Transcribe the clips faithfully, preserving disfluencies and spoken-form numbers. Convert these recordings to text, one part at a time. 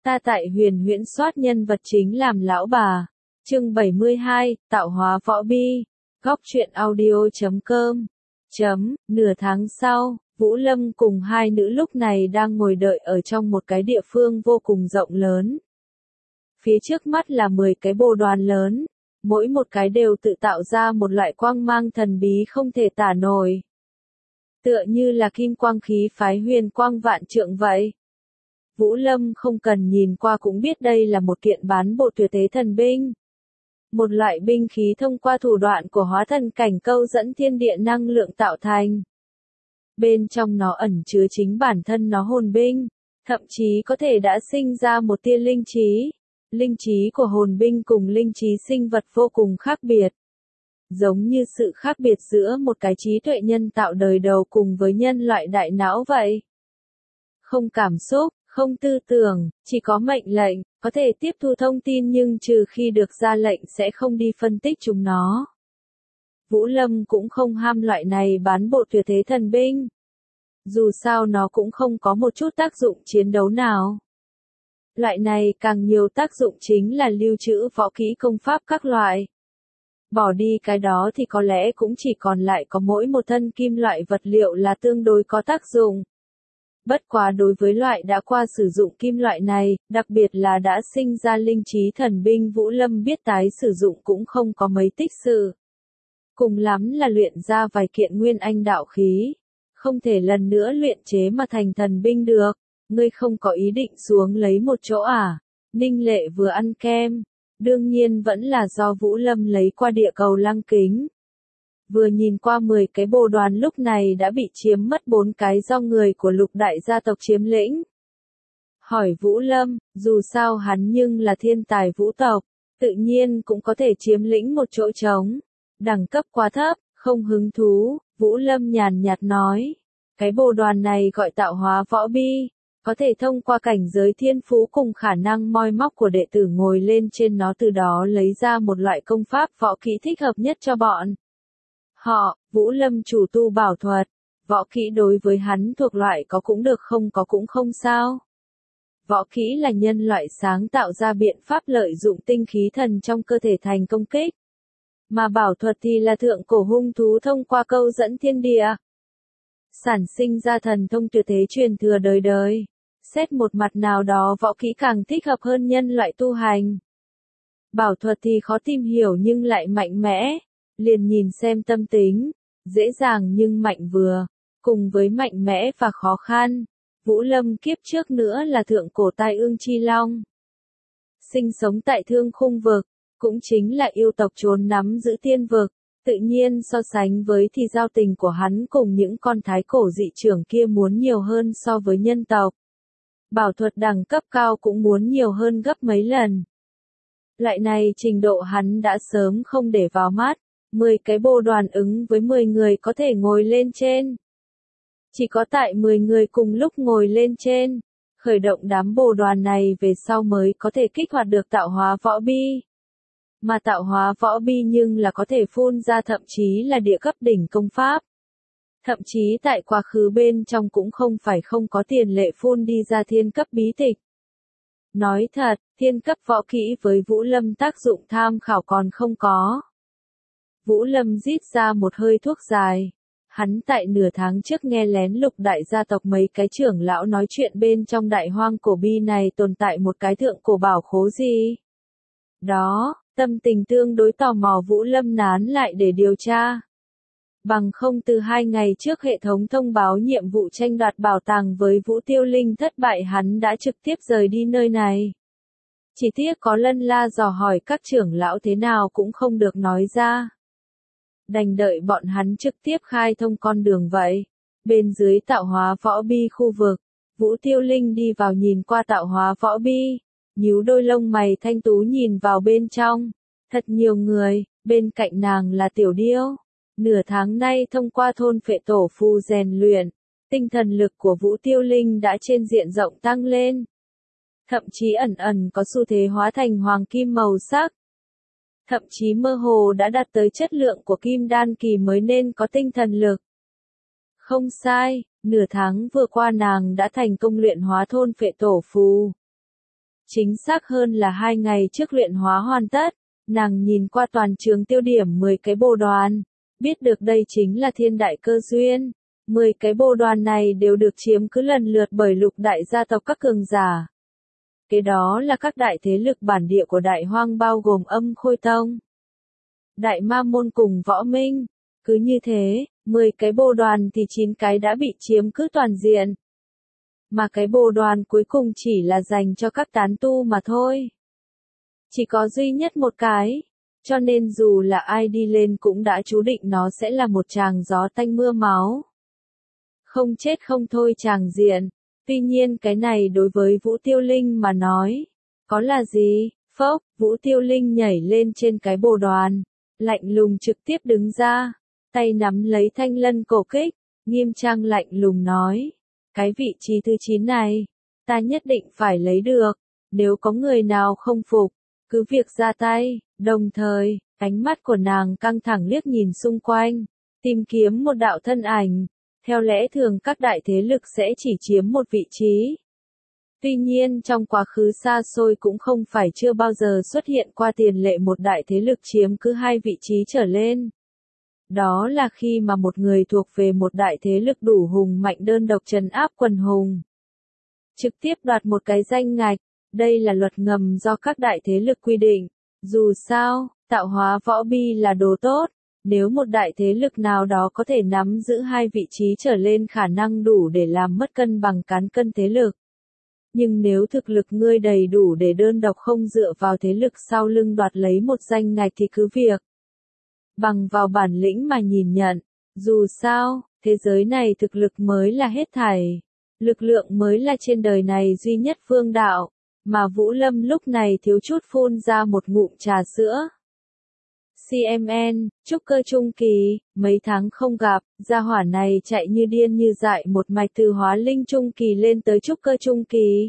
Ta tại huyền huyễn soát nhân vật chính làm lão bà. Chương bảy mươi hai, tạo hóa võ bi. Góc truyện audio chấm com. Chấm, nửa tháng sau, Vũ Lâm cùng hai nữ lúc này đang ngồi đợi ở trong một cái địa phương vô cùng rộng lớn. Phía trước mắt là mười cái bồ đoàn lớn, mỗi một cái đều tự tạo ra một loại quang mang thần bí không thể tả nổi. Tựa như là kim quang khí phái huyền quang vạn trượng vậy. Vũ Lâm không cần nhìn qua cũng biết đây là một kiện bán bộ tuyệt thế thần binh. Một loại binh khí thông qua thủ đoạn của hóa thần cảnh câu dẫn thiên địa năng lượng tạo thành. Bên trong nó ẩn chứa chính bản thân nó hồn binh, thậm chí có thể đã sinh ra một tia linh trí. Linh trí của hồn binh cùng linh trí sinh vật vô cùng khác biệt. Giống như sự khác biệt giữa một cái trí tuệ nhân tạo đời đầu cùng với nhân loại đại não vậy. Không cảm xúc, không tư tưởng, chỉ có mệnh lệnh, có thể tiếp thu thông tin nhưng trừ khi được ra lệnh sẽ không đi phân tích chúng nó. Vũ Lâm cũng không ham loại này bán bộ tuyệt thế thần binh. Dù sao nó cũng không có một chút tác dụng chiến đấu nào. Loại này càng nhiều tác dụng chính là lưu trữ võ kỹ công pháp các loại. Bỏ đi cái đó thì có lẽ cũng chỉ còn lại có mỗi một thân kim loại vật liệu là tương đối có tác dụng. Bất quá đối với loại đã qua sử dụng kim loại này, đặc biệt là đã sinh ra linh trí thần binh Vũ Lâm biết tái sử dụng cũng không có mấy tích sự. Cùng lắm là luyện ra vài kiện nguyên anh đạo khí. Không thể lần nữa luyện chế mà thành thần binh được. Ngươi không có ý định xuống lấy một chỗ à? Ninh Lệ vừa ăn kem. Đương nhiên vẫn là do Vũ Lâm lấy qua địa cầu lăng kính. Vừa nhìn qua mười cái bồ đoàn lúc này đã bị chiếm mất bốn cái do người của lục đại gia tộc chiếm lĩnh. Hỏi Vũ Lâm, dù sao hắn nhưng là thiên tài vũ tộc, tự nhiên cũng có thể chiếm lĩnh một chỗ trống. Đẳng cấp quá thấp, không hứng thú, Vũ Lâm nhàn nhạt nói. Cái bồ đoàn này gọi tạo hóa võ bi. Có thể thông qua cảnh giới thiên phú cùng khả năng moi móc của đệ tử ngồi lên trên nó từ đó lấy ra một loại công pháp võ kỹ thích hợp nhất cho bọn. Họ, Vũ Lâm chủ tu bảo thuật, võ kỹ đối với hắn thuộc loại có cũng được không có cũng không sao. Võ kỹ là nhân loại sáng tạo ra biện pháp lợi dụng tinh khí thần trong cơ thể thành công kích. Mà bảo thuật thì là thượng cổ hung thú thông qua câu dẫn thiên địa. Sản sinh ra thần thông tuyệt thế truyền thừa đời đời. Xét một mặt nào đó võ kỹ càng thích hợp hơn nhân loại tu hành. Bảo thuật thì khó tìm hiểu nhưng lại mạnh mẽ. Liền nhìn xem tâm tính. Dễ dàng nhưng mạnh vừa. Cùng với mạnh mẽ và khó khăn. Vũ Lâm kiếp trước nữa là thượng cổ tai ương chi long. Sinh sống tại thương khung vực. Cũng chính là yêu tộc trốn nắm giữ tiên vực. Tự nhiên so sánh với thì giao tình của hắn cùng những con thái cổ dị trưởng kia muốn nhiều hơn so với nhân tộc. Bảo thuật đẳng cấp cao cũng muốn nhiều hơn gấp mấy lần. Loại này trình độ hắn đã sớm không để vào mắt. mười cái bồ đoàn ứng với mười người có thể ngồi lên trên. Chỉ có tại mười người cùng lúc ngồi lên trên. Khởi động đám bồ đoàn này về sau mới có thể kích hoạt được tạo hóa võ bi. Mà tạo hóa võ bi nhưng là có thể phun ra thậm chí là địa cấp đỉnh công pháp. Thậm chí tại quá khứ bên trong cũng không phải không có tiền lệ phun đi ra thiên cấp bí tịch. Nói thật, thiên cấp võ kỹ với Vũ Lâm tác dụng tham khảo còn không có. Vũ Lâm rít ra một hơi thuốc dài. Hắn tại nửa tháng trước nghe lén lục đại gia tộc mấy cái trưởng lão nói chuyện bên trong đại hoang cổ bi này tồn tại một cái thượng cổ bảo khố gì. Đó, tâm tình tương đối tò mò Vũ Lâm nán lại để điều tra. Bằng không từ hai ngày trước hệ thống thông báo nhiệm vụ tranh đoạt bảo tàng với Vũ Tiêu Linh thất bại hắn đã trực tiếp rời đi nơi này. Chỉ tiếc có Lân La dò hỏi các trưởng lão thế nào cũng không được nói ra. Đành đợi bọn hắn trực tiếp khai thông con đường vậy. Bên dưới tạo hóa võ bi khu vực, Vũ Tiêu Linh đi vào nhìn qua tạo hóa võ bi. Nhíu đôi lông mày thanh tú nhìn vào bên trong. Thật nhiều người, bên cạnh nàng là Tiểu Điêu. Nửa tháng nay thông qua thôn phệ tổ phù rèn luyện, tinh thần lực của Vũ Tiêu Linh đã trên diện rộng tăng lên. Thậm chí ẩn ẩn có xu thế hóa thành hoàng kim màu sắc. Thậm chí mơ hồ đã đạt tới chất lượng của kim đan kỳ mới nên có tinh thần lực. Không sai, nửa tháng vừa qua nàng đã thành công luyện hóa thôn phệ tổ phù. Chính xác hơn là hai ngày trước luyện hóa hoàn tất, nàng nhìn qua toàn trường tiêu điểm mười cái bồ đoàn, biết được đây chính là thiên đại cơ duyên. mười cái bồ đoàn này đều được chiếm cứ lần lượt bởi lục đại gia tộc các cường giả. Kế đó là các đại thế lực bản địa của Đại Hoang bao gồm Âm Khôi Tông, Đại Ma Môn cùng Võ Minh. Cứ như thế, mười cái bồ đoàn thì chín cái đã bị chiếm cứ toàn diện. Mà cái bồ đoàn cuối cùng chỉ là dành cho các tán tu mà thôi. Chỉ có duy nhất một cái, cho nên dù là ai đi lên cũng đã chú định nó sẽ là một tràng gió tanh mưa máu. Không chết không thôi tràng diện. Tuy nhiên cái này đối với Vũ Tiêu Linh mà nói, có là gì? Phốc, Vũ Tiêu Linh nhảy lên trên cái bồ đoàn, lạnh lùng trực tiếp đứng ra, tay nắm lấy thanh lân cổ kích, nghiêm trang lạnh lùng nói, cái vị trí thứ chín này, ta nhất định phải lấy được, nếu có người nào không phục, cứ việc ra tay. Đồng thời, ánh mắt của nàng căng thẳng liếc nhìn xung quanh, tìm kiếm một đạo thân ảnh. Theo lẽ thường các đại thế lực sẽ chỉ chiếm một vị trí. Tuy nhiên trong quá khứ xa xôi cũng không phải chưa bao giờ xuất hiện qua tiền lệ một đại thế lực chiếm cứ hai vị trí trở lên. Đó là khi mà một người thuộc về một đại thế lực đủ hùng mạnh đơn độc trấn áp quần hùng. Trực tiếp đoạt một cái danh ngạch, đây là luật ngầm do các đại thế lực quy định. Dù sao, tạo hóa võ bi là đồ tốt. Nếu một đại thế lực nào đó có thể nắm giữ hai vị trí trở lên khả năng đủ để làm mất cân bằng cán cân thế lực. Nhưng nếu thực lực ngươi đầy đủ để đơn độc không dựa vào thế lực sau lưng đoạt lấy một danh ngạch thì cứ việc. Bằng vào bản lĩnh mà nhìn nhận, dù sao, thế giới này thực lực mới là hết thảy. Lực lượng mới là trên đời này duy nhất phương đạo, mà Vũ Lâm lúc này thiếu chút phun ra một ngụm trà sữa. xê em en, trúc cơ trung kỳ, mấy tháng không gặp, gia hỏa này chạy như điên như dại một mạch từ hóa linh trung kỳ lên tới trúc cơ trung kỳ.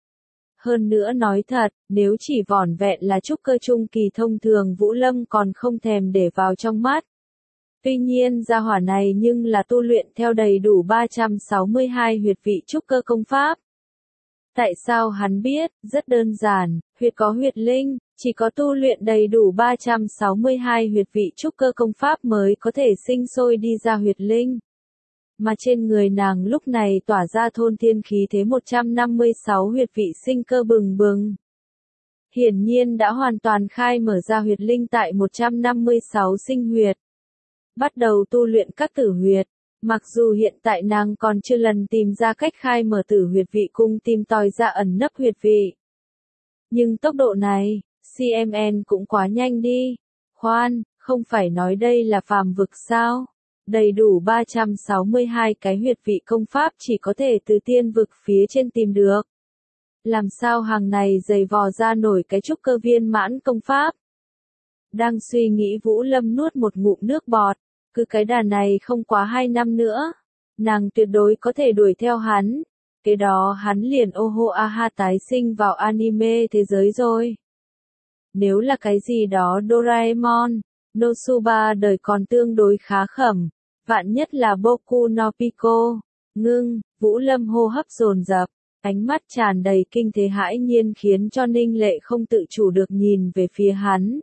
Hơn nữa nói thật, nếu chỉ vỏn vẹn là trúc cơ trung kỳ thông thường Vũ Lâm còn không thèm để vào trong mắt. Tuy nhiên gia hỏa này nhưng là tu luyện theo đầy đủ ba trăm sáu mươi hai huyệt vị trúc cơ công pháp. Tại sao hắn biết? Rất đơn giản, huyệt có huyệt linh, chỉ có tu luyện đầy đủ ba trăm sáu mươi hai huyệt vị trúc cơ công pháp mới có thể sinh sôi đi ra huyệt linh. Mà trên người nàng lúc này tỏa ra thôn thiên khí thế một trăm năm mươi sáu huyệt vị sinh cơ bừng bừng. Hiển nhiên đã hoàn toàn khai mở ra huyệt linh tại một trăm năm mươi sáu sinh huyệt. Bắt đầu tu luyện các tử huyệt. Mặc dù hiện tại nàng còn chưa lần tìm ra cách khai mở tử huyệt vị cung tìm tòi ra ẩn nấp huyệt vị. Nhưng tốc độ này, xê em en cũng quá nhanh đi. Khoan, không phải nói đây là phàm vực sao? Đầy đủ ba trăm sáu mươi hai cái huyệt vị công pháp chỉ có thể từ tiên vực phía trên tìm được. Làm sao hàng này dày vò ra nổi cái trúc cơ viên mãn công pháp? Đang suy nghĩ Vũ Lâm nuốt một ngụm nước bọt. Cứ cái đà này không quá hai năm nữa, nàng tuyệt đối có thể đuổi theo hắn. Kế đó hắn liền ô hô a ha tái sinh vào anime thế giới rồi. Nếu là cái gì đó Doraemon, Nosuba đời còn tương đối khá khẩm, vạn nhất là Boku no Pico. Ngưng, Vũ Lâm hô hấp dồn dập, ánh mắt tràn đầy kinh thế hãi nhiên khiến cho Ninh Lệ không tự chủ được nhìn về phía hắn.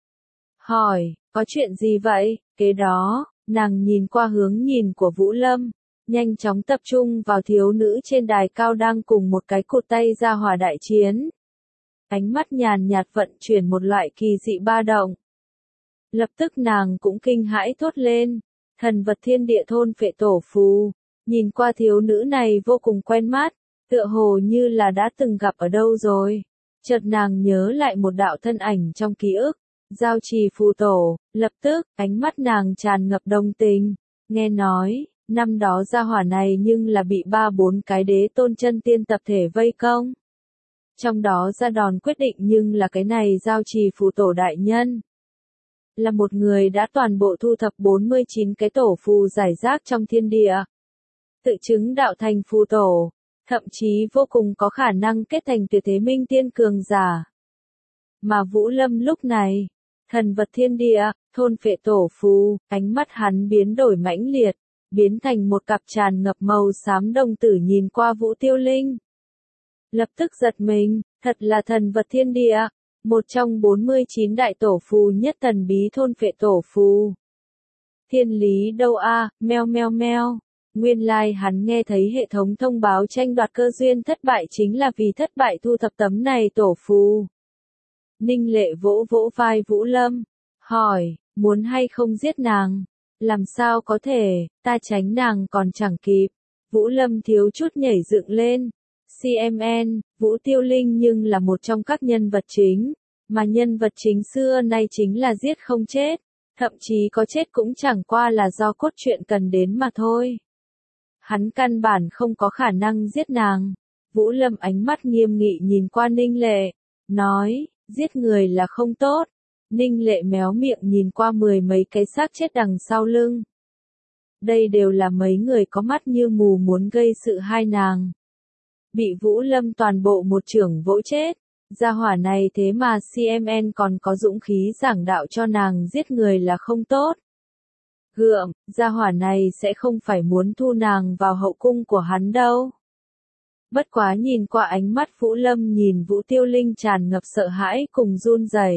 Hỏi, có chuyện gì vậy? Kế đó, nàng nhìn qua hướng nhìn của Vũ Lâm, nhanh chóng tập trung vào thiếu nữ trên đài cao đang cùng một cái cụt tay ra hỏa đại chiến. Ánh mắt nhàn nhạt vận chuyển một loại kỳ dị ba động. Lập tức nàng cũng kinh hãi thốt lên, thần vật thiên địa thôn phệ tổ phù, nhìn qua thiếu nữ này vô cùng quen mắt, tựa hồ như là đã từng gặp ở đâu rồi. Chợt nàng nhớ lại một đạo thân ảnh trong ký ức. Giao trì phù tổ, lập tức, ánh mắt nàng tràn ngập đồng tình, nghe nói, năm đó gia hỏa này nhưng là bị ba bốn cái đế tôn chân tiên tập thể vây công. Trong đó ra đòn quyết định nhưng là cái này giao trì phù tổ đại nhân. Là một người đã toàn bộ thu thập bốn mươi chín cái tổ phù giải rác trong thiên địa. Tự chứng đạo thành phù tổ, thậm chí vô cùng có khả năng kết thành tuyệt thế minh tiên cường giả. Mà Vũ Lâm lúc này, thần vật thiên địa, thôn phệ tổ phù, ánh mắt hắn biến đổi mãnh liệt, biến thành một cặp tràn ngập màu xám đồng tử nhìn qua Vũ Tiêu Linh. Lập tức giật mình, Thật là thần vật thiên địa, một trong bốn mươi chín đại tổ phù nhất thần bí thôn phệ tổ phù. Thiên lý đâu a, meo meo meo. Nguyên lai like hắn nghe thấy hệ thống thông báo tranh đoạt cơ duyên thất bại chính là vì thất bại thu thập tấm này tổ phù. Ninh Lệ vỗ vỗ vai Vũ Lâm, hỏi, muốn hay không giết nàng? Làm sao có thể, ta tránh nàng còn chẳng kịp. Vũ Lâm thiếu chút nhảy dựng lên. xê em en, Vũ Tiêu Linh nhưng là một trong các nhân vật chính, mà nhân vật chính xưa nay chính là giết không chết, thậm chí có chết cũng chẳng qua là do cốt truyện cần đến mà thôi. Hắn căn bản không có khả năng giết nàng. Vũ Lâm ánh mắt nghiêm nghị nhìn qua Ninh Lệ, nói, giết người là không tốt. Ninh Lệ méo miệng nhìn qua mười mấy cái xác chết đằng sau lưng. Đây đều là mấy người có mắt như mù muốn gây sự hai nàng. Bị Vũ Lâm toàn bộ một chưởng vỗ chết. Gia hỏa này thế mà xê em en còn có dũng khí giảng đạo cho nàng giết người là không tốt. Gượm, gia hỏa này sẽ không phải muốn thu nàng vào hậu cung của hắn đâu. Bất quá nhìn qua ánh mắt Vũ Lâm nhìn Vũ Tiêu Linh tràn ngập sợ hãi cùng run rẩy.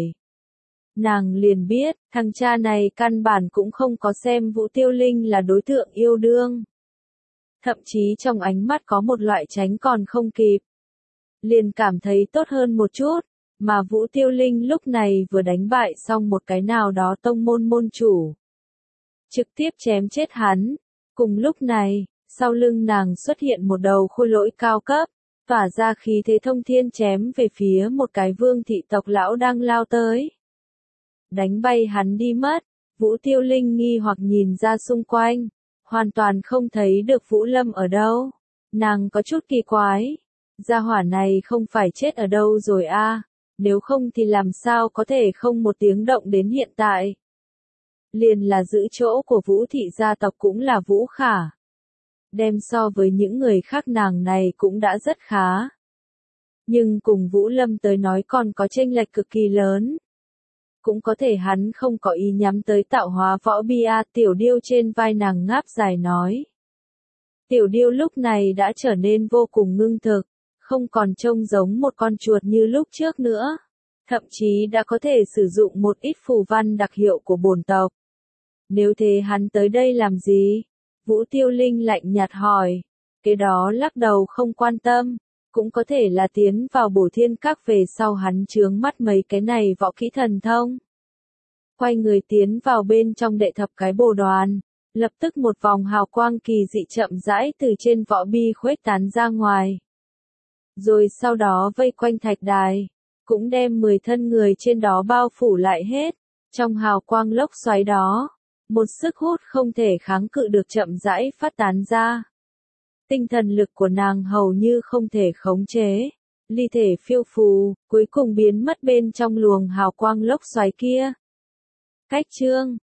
Nàng liền biết, thằng cha này căn bản cũng không có xem Vũ Tiêu Linh là đối tượng yêu đương. Thậm chí trong ánh mắt có một loại tránh còn không kịp. Liền cảm thấy tốt hơn một chút, mà Vũ Tiêu Linh lúc này vừa đánh bại xong một cái nào đó tông môn môn chủ. Trực tiếp chém chết hắn. Cùng lúc này, sau lưng nàng xuất hiện một đầu khôi lỗi cao cấp, tỏa ra khí thế thông thiên chém về phía một cái vương thị tộc lão đang lao tới. Đánh bay hắn đi mất, Vũ Tiêu Linh nghi hoặc nhìn ra xung quanh, hoàn toàn không thấy được Vũ Lâm ở đâu. Nàng có chút kỳ quái, gia hỏa này không phải chết ở đâu rồi a? À? Nếu không thì làm sao có thể không một tiếng động đến hiện tại. Liền là giữ chỗ của Vũ thị gia tộc cũng là Vũ Khả. Đem so với những người khác nàng này cũng đã rất khá. Nhưng cùng Vũ Lâm tới nói còn có chênh lệch cực kỳ lớn. Cũng có thể hắn không có ý nhắm tới tạo hóa võ bia. Tiểu điêu trên vai nàng ngáp dài nói. Tiểu điêu lúc này đã trở nên vô cùng ngưng thực, không còn trông giống một con chuột như lúc trước nữa. Thậm chí đã có thể sử dụng một ít phù văn đặc hiệu của bổn tộc. Nếu thế hắn tới đây làm gì? Vũ Tiêu Linh lạnh nhạt hỏi. Cái đó lắc đầu không quan tâm. Cũng có thể là tiến vào Bổ Thiên Các về sau hắn chướng mắt mấy cái này võ kỹ thần thông. Quay người tiến vào bên trong đệ thập cái bồ đoàn. Lập tức một vòng hào quang kỳ dị chậm rãi từ trên võ bi khuếch tán ra ngoài. Rồi sau đó vây quanh thạch đài. Cũng đem mười thân người trên đó bao phủ lại hết. Trong hào quang lốc xoáy đó. Một sức hút không thể kháng cự được chậm rãi phát tán ra. Tinh thần lực của nàng hầu như không thể khống chế. Ly thể phiêu phù, cuối cùng biến mất bên trong luồng hào quang lốc xoáy kia. Cách chương